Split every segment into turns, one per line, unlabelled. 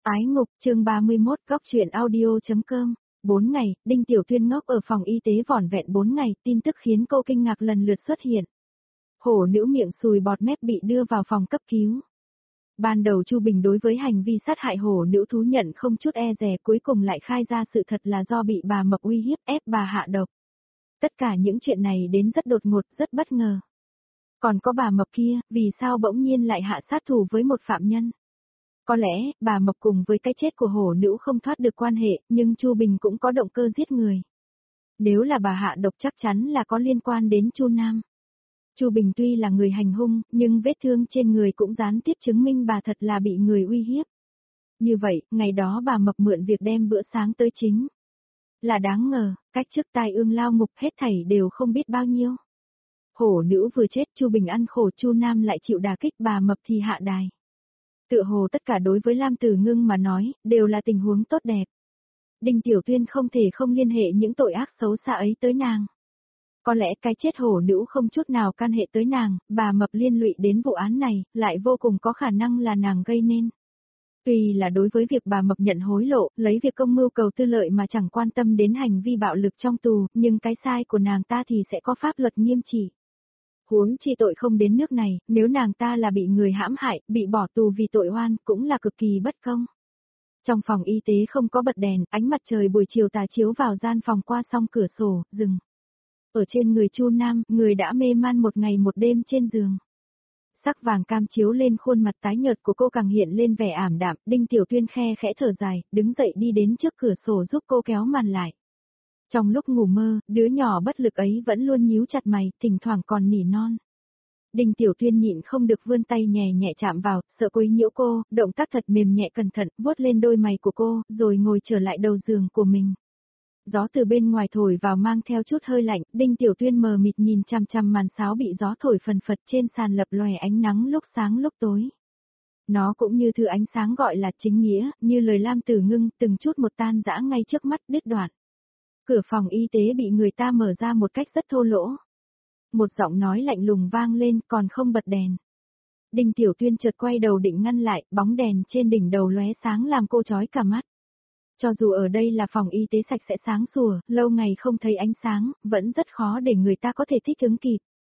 Ái ngục chương 31 góc truyện audio.com 4 ngày, Đinh Tiểu Tuyên ngốc ở phòng y tế vỏn vẹn 4 ngày, tin tức khiến cô kinh ngạc lần lượt xuất hiện. Hổ nữ miệng sùi bọt mép bị đưa vào phòng cấp cứu. Ban đầu Chu Bình đối với hành vi sát hại hổ nữ thú nhận không chút e dè, cuối cùng lại khai ra sự thật là do bị bà Mập uy hiếp ép bà hạ độc. Tất cả những chuyện này đến rất đột ngột, rất bất ngờ. Còn có bà Mập kia, vì sao bỗng nhiên lại hạ sát thủ với một phạm nhân? Có lẽ, bà Mập cùng với cái chết của hổ nữ không thoát được quan hệ, nhưng Chu Bình cũng có động cơ giết người. Nếu là bà hạ độc chắc chắn là có liên quan đến Chu Nam. Chu Bình tuy là người hành hung, nhưng vết thương trên người cũng gián tiếp chứng minh bà thật là bị người uy hiếp. Như vậy, ngày đó bà Mập mượn việc đem bữa sáng tới chính. Là đáng ngờ, cách trước tai ương lao ngục hết thảy đều không biết bao nhiêu. Hổ nữ vừa chết, Chu Bình ăn khổ, Chu Nam lại chịu đả kích, bà Mập thì hạ đài. Tựa hồ tất cả đối với Lam Tử Ngưng mà nói, đều là tình huống tốt đẹp. Đinh Tiểu Tuyên không thể không liên hệ những tội ác xấu xa ấy tới nàng. Có lẽ cái chết hổ nữ không chút nào can hệ tới nàng, bà Mập liên lụy đến vụ án này, lại vô cùng có khả năng là nàng gây nên. Tuy là đối với việc bà Mập nhận hối lộ, lấy việc công mưu cầu tư lợi mà chẳng quan tâm đến hành vi bạo lực trong tù, nhưng cái sai của nàng ta thì sẽ có pháp luật nghiêm trị. Huống chi tội không đến nước này, nếu nàng ta là bị người hãm hại, bị bỏ tù vì tội oan, cũng là cực kỳ bất công. Trong phòng y tế không có bật đèn, ánh mặt trời buổi chiều tà chiếu vào gian phòng qua song cửa sổ, rừng. Ở trên người Chu Nam, người đã mê man một ngày một đêm trên giường. Sắc vàng cam chiếu lên khuôn mặt tái nhợt của cô càng hiện lên vẻ ảm đạm, Đinh Tiểu Tuyên khe khẽ thở dài, đứng dậy đi đến trước cửa sổ giúp cô kéo màn lại. Trong lúc ngủ mơ, đứa nhỏ bất lực ấy vẫn luôn nhíu chặt mày, thỉnh thoảng còn nỉ non. Đinh Tiểu Tuyên nhịn không được vươn tay nhẹ nhẹ chạm vào, sợ quấy nhiễu cô, động tác thật mềm nhẹ cẩn thận, vuốt lên đôi mày của cô, rồi ngồi trở lại đầu giường của mình. Gió từ bên ngoài thổi vào mang theo chút hơi lạnh, Đinh Tiểu Tuyên mờ mịt nhìn chằm chằm màn sáo bị gió thổi phần phật trên sàn lập lòe ánh nắng lúc sáng lúc tối. Nó cũng như thứ ánh sáng gọi là chính nghĩa, như lời Lam Tử Ngưng, từng chút một tan rã ngay trước mắt đứt đoạn. Cửa phòng y tế bị người ta mở ra một cách rất thô lỗ. Một giọng nói lạnh lùng vang lên, còn không bật đèn. Đinh Tiểu Tuyên chợt quay đầu định ngăn lại, bóng đèn trên đỉnh đầu lóe sáng làm cô chói cả mắt. Cho dù ở đây là phòng y tế sạch sẽ sáng sủa, lâu ngày không thấy ánh sáng, vẫn rất khó để người ta có thể thích ứng kịp.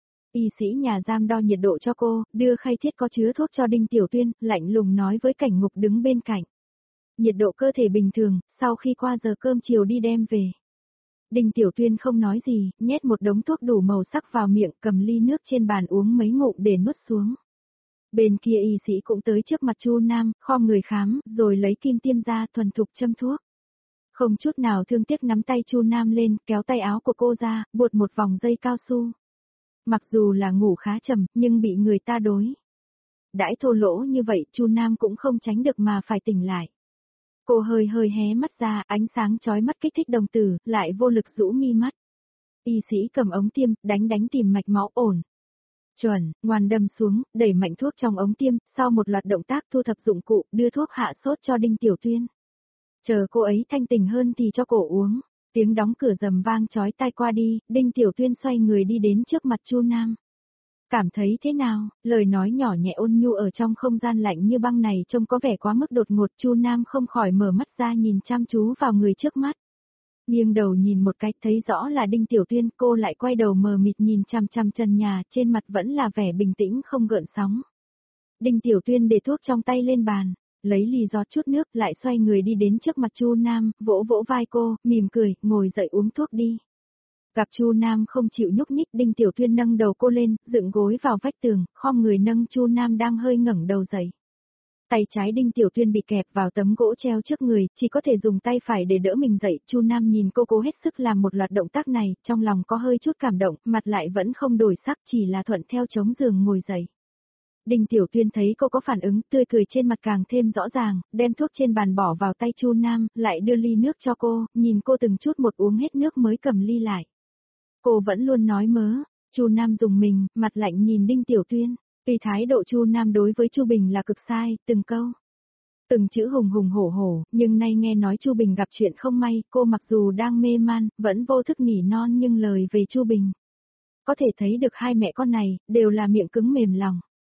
Y sĩ nhà giam đo nhiệt độ cho cô, đưa khay thiết có chứa thuốc cho Đinh Tiểu Tuyên, lạnh lùng nói với cảnh ngục đứng bên cạnh. Nhiệt độ cơ thể bình thường, sau khi qua giờ cơm chiều đi đem về. Đinh Tiểu Tuyên không nói gì, nhét một đống thuốc đủ màu sắc vào miệng, cầm ly nước trên bàn uống mấy ngụm để nuốt xuống. Bên kia y sĩ cũng tới trước mặt Chu Nam, khom người khám, rồi lấy kim tiêm ra thuần thục châm thuốc. Không chút nào thương tiếc nắm tay Chu Nam lên, kéo tay áo của cô ra, buộc một vòng dây cao su. Mặc dù là ngủ khá trầm, nhưng bị người ta đối đãi thô lỗ như vậy, Chu Nam cũng không tránh được mà phải tỉnh lại. Cô hơi hơi hé mắt ra, ánh sáng chói mắt kích thích đồng tử, lại vô lực rũ mi mắt. Y sĩ cầm ống tiêm, đánh tìm mạch máu ổn. Chuẩn, ngoan đâm xuống, đẩy mạnh thuốc trong ống tiêm, sau một loạt động tác thu thập dụng cụ, đưa thuốc hạ sốt cho Đinh Tiểu Tuyên. Chờ cô ấy thanh tỉnh hơn thì cho cổ uống. Tiếng đóng cửa rầm vang chói tai qua đi, Đinh Tiểu Tuyên xoay người đi đến trước mặt Chu Nam. Cảm thấy thế nào? Lời nói nhỏ nhẹ ôn nhu ở trong không gian lạnh như băng này trông có vẻ quá mức đột ngột. Chu Nam không khỏi mở mắt ra nhìn chăm chú vào người trước mắt. Nghiêng đầu nhìn một cái thấy rõ là Đinh Tiểu Tuyên, cô lại quay đầu mờ mịt nhìn chằm chằm trần nhà, trên mặt vẫn là vẻ bình tĩnh không gợn sóng. Đinh Tiểu Tuyên để thuốc trong tay lên bàn, lấy ly rót chút nước, lại xoay người đi đến trước mặt Chu Nam, vỗ vỗ vai cô, mỉm cười, ngồi dậy uống thuốc đi. Gặp Chu Nam không chịu nhúc nhích, Đinh Tiểu Tuyên nâng đầu cô lên, dựng gối vào vách tường, khom người nâng Chu Nam đang hơi ngẩng đầu dậy. Tay trái Đinh Tiểu Tuyên bị kẹp vào tấm gỗ treo trước người, chỉ có thể dùng tay phải để đỡ mình dậy. Chu Nam nhìn cô cố hết sức làm một loạt động tác này, trong lòng có hơi chút cảm động, mặt lại vẫn không đổi sắc, chỉ là thuận theo chống giường ngồi dậy. Đinh Tiểu Tuyên thấy cô có phản ứng, tươi cười trên mặt càng thêm rõ ràng, đem thuốc trên bàn bỏ vào tay Chu Nam, lại đưa ly nước cho cô, nhìn cô từng chút một uống hết nước mới cầm ly lại. Cô vẫn luôn nói mớ. Chu Nam dùng mình, mặt lạnh nhìn Đinh Tiểu Tuyên. Tuy thái độ Chu Nam đối với Chu Bình là cực sai, từng câu, từng chữ hùng hùng hổ hổ, nhưng nay nghe nói Chu Bình gặp chuyện không may, cô mặc dù đang mê man, vẫn vô thức nỉ non nhưng lời về Chu Bình. Có thể thấy được hai mẹ con này, đều là miệng cứng mềm lòng.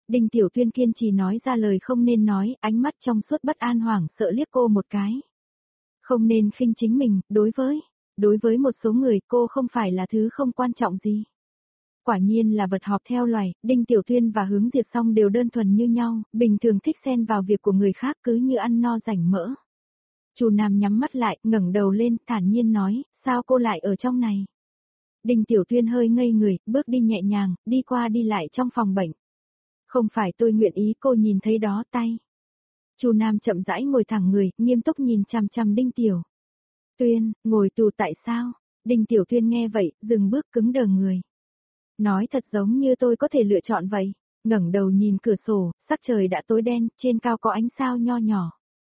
Đinh Tiểu Tuyên kiên trì nói ra lời không nên nói, ánh mắt trong suốt bất an hoảng sợ liếc cô một cái. Không nên khinh chính mình, đối với một số người cô không phải là thứ không quan trọng gì. Quả nhiên là vật họp theo loài, Đinh Tiểu Tuyên và Hướng Diệp Song đều đơn thuần như nhau, bình thường thích xen vào việc của người khác cứ như ăn no rảnh mỡ. Chu Nam nhắm mắt lại, ngẩng đầu lên, thản nhiên nói, sao cô lại ở trong này? Đinh Tiểu Tuyên hơi ngây người, bước đi nhẹ nhàng, đi qua đi lại trong phòng bệnh. Không phải tôi nguyện ý, cô nhìn thấy đó tay. Chu Nam chậm rãi ngồi thẳng người, nghiêm túc nhìn chằm chằm Đinh Tiểu Tuyên, ngồi tù tại sao? Đinh Tiểu Tuyên nghe vậy, dừng bước cứng đờ người. Nói thật giống như tôi có thể lựa chọn vậy. Ngẩng đầu nhìn cửa sổ, sắc trời đã tối đen, trên cao có ánh sao nho nhỏ.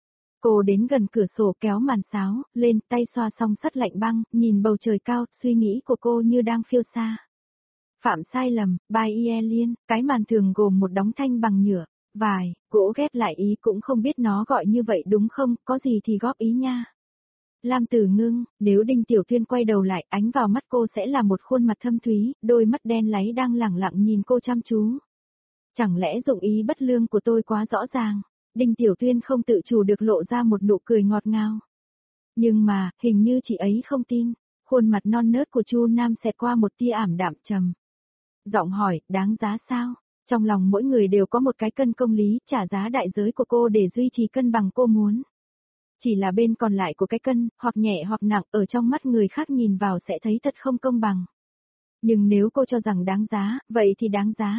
Cô đến gần cửa sổ kéo màn sáo, lên tay xoa song sắt lạnh băng, nhìn bầu trời cao, suy nghĩ của cô như đang phiêu xa. Phạm sai lầm, by Ie Liên, cái màn thường gồm một đóng thanh bằng nhựa, vải, gỗ ghép lại ý cũng không biết nó gọi như vậy đúng không, có gì thì góp ý nha. Lam Tử Ngưng, nếu Đinh Tiểu Tuyên quay đầu lại, ánh vào mắt cô sẽ là một khuôn mặt thâm thúy, đôi mắt đen láy đang lẳng lặng nhìn cô chăm chú. Chẳng lẽ dụng ý bất lương của tôi quá rõ ràng? Đinh Tiểu Tuyên không tự chủ được lộ ra một nụ cười ngọt ngào. Nhưng mà, hình như chị ấy không tin. Khuôn mặt non nớt của Chu Nam xẹt qua một tia ảm đạm trầm. Giọng hỏi, đáng giá sao? Trong lòng mỗi người đều có một cái cân công lý, trả giá đại giới của cô để duy trì cân bằng cô muốn. Chỉ là bên còn lại của cái cân, hoặc nhẹ hoặc nặng, ở trong mắt người khác nhìn vào sẽ thấy thật không công bằng. Nhưng nếu cô cho rằng đáng giá, vậy thì đáng giá.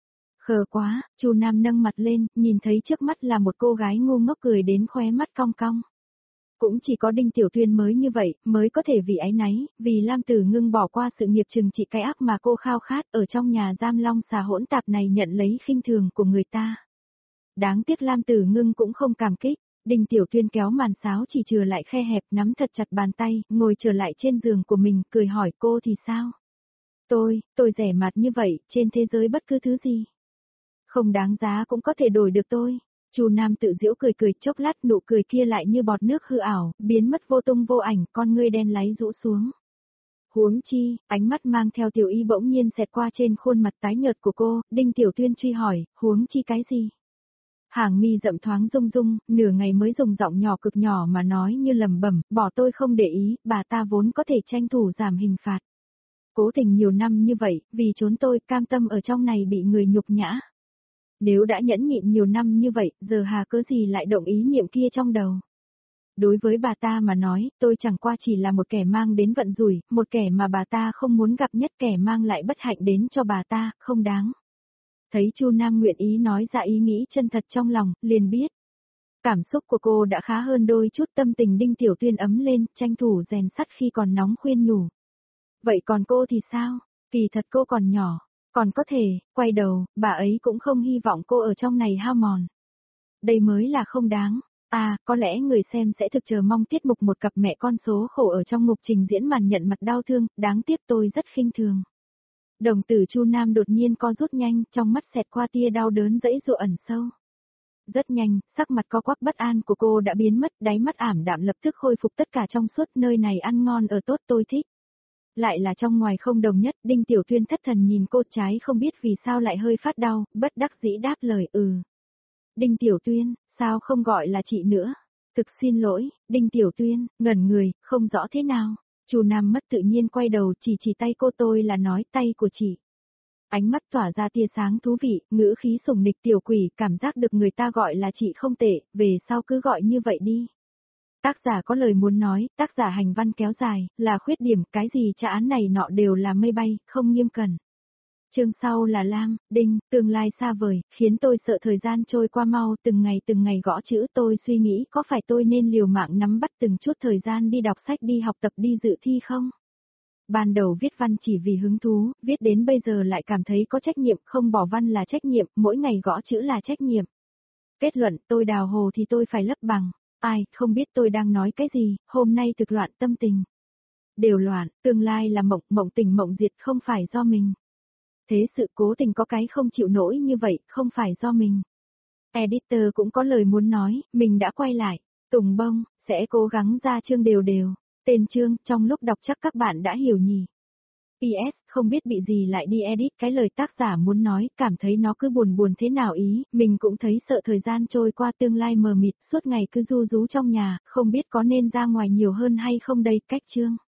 Khờ quá, Chu Nam nâng mặt lên, nhìn thấy trước mắt là một cô gái ngu ngốc cười đến khóe mắt cong cong. Cũng chỉ có Đinh Tiểu Tuyên mới như vậy, mới có thể vì áy náy, vì Lam Tử Ngưng bỏ qua sự nghiệp trừng trị cái ác mà cô khao khát ở trong nhà giam long xà hỗn tạp này nhận lấy khinh thường của người ta. Đáng tiếc Lam Tử Ngưng cũng không cảm kích, Đinh Tiểu Tuyên kéo màn sáo chỉ chừa lại khe hẹp nắm thật chặt bàn tay, ngồi trở lại trên giường của mình, cười hỏi cô thì sao? Tôi rẻ mạt như vậy, trên thế giới bất cứ thứ gì. Không đáng giá cũng có thể đổi được tôi. Chu Nam tự giễu cười cười, chốc lát nụ cười kia lại như bọt nước hư ảo, biến mất vô tung vô ảnh, con ngươi đen láy rũ xuống. Huống chi, ánh mắt mang theo tiểu y bỗng nhiên xẹt qua trên khuôn mặt tái nhợt của cô, Đinh Tiểu Tuyên truy hỏi, huống chi cái gì? Hàng mi rậm thoáng rung rung, nửa ngày mới dùng giọng nhỏ cực nhỏ mà nói như lẩm bẩm, bỏ tôi không để ý, bà ta vốn có thể tranh thủ giảm hình phạt. Cố tình nhiều năm như vậy, vì trốn tôi cam tâm ở trong này bị người nhục nhã. Nếu đã nhẫn nhịn nhiều năm như vậy, giờ hà cớ gì lại động ý niệm kia trong đầu. Đối với bà ta mà nói, tôi chẳng qua chỉ là một kẻ mang đến vận rủi, một kẻ mà bà ta không muốn gặp nhất, kẻ mang lại bất hạnh đến cho bà ta, không đáng. Thấy Chu Nam nguyện ý nói ra ý nghĩ chân thật trong lòng, liền biết. Cảm xúc của cô đã khá hơn đôi chút, tâm tình Đinh Tiểu Tuyên ấm lên, tranh thủ rèn sắt khi còn nóng khuyên nhủ. Vậy còn cô thì sao? Kỳ thật cô còn nhỏ. Còn có thể, quay đầu, bà ấy cũng không hy vọng cô ở trong này hao mòn. Đây mới là không đáng. À, có lẽ người xem sẽ thực chờ mong tiết mục một cặp mẹ con số khổ ở trong ngục trình diễn màn nhận mặt đau thương, đáng tiếc tôi rất khinh thường. Đồng tử Chu Nam đột nhiên co rút nhanh, trong mắt xẹt qua tia đau đớn dãy dụa ẩn sâu. Rất nhanh, sắc mặt co quắp bất an của cô đã biến mất, đáy mắt ảm đạm lập tức khôi phục tất cả trong suốt, nơi này ăn ngon ở tốt tôi thích. Lại là trong ngoài không đồng nhất, Đinh Tiểu Tuyên thất thần nhìn cô, trái không biết vì sao lại hơi phát đau, bất đắc dĩ đáp lời Đinh Tiểu Tuyên, sao không gọi là chị nữa? Thực xin lỗi, Đinh Tiểu Tuyên, ngẩn người, không rõ thế nào. Chu Nam mất tự nhiên quay đầu chỉ tay cô, tôi là nói tay của chị. Ánh mắt tỏa ra tia sáng thú vị, ngữ khí sủng nịch, tiểu quỷ, cảm giác được người ta gọi là chị không tệ, về sau cứ gọi như vậy đi. Tác giả có lời muốn nói, tác giả hành văn kéo dài, là khuyết điểm, cái gì tra án này nọ đều là mây bay, không nghiêm cẩn. Chương sau là Lam, Đinh, tương lai xa vời, khiến tôi sợ thời gian trôi qua mau, từng ngày gõ chữ, tôi suy nghĩ có phải tôi nên liều mạng nắm bắt từng chút thời gian đi đọc sách, đi học tập, đi dự thi không? Ban đầu viết văn chỉ vì hứng thú, viết đến bây giờ lại cảm thấy có trách nhiệm, không bỏ văn là trách nhiệm, mỗi ngày gõ chữ là trách nhiệm. Kết luận, tôi đào hồ thì tôi phải lấp bằng. Ai, không biết tôi đang nói cái gì, hôm nay thực loạn tâm tình. Đều loạn, tương lai là mộng tình mộng diệt, không phải do mình. Thế sự cố tình có cái không chịu nổi như vậy, không phải do mình. Editor cũng có lời muốn nói, mình đã quay lại. Tùng bông, sẽ cố gắng ra chương đều đều. Tên chương, trong lúc đọc chắc các bạn đã hiểu nhỉ. PS, không biết bị gì lại đi edit cái lời tác giả muốn nói, cảm thấy nó cứ buồn buồn thế nào ý, mình cũng thấy sợ thời gian trôi qua tương lai mờ mịt, suốt ngày cứ ru rú trong nhà, không biết có nên ra ngoài nhiều hơn hay không đây, cách chương.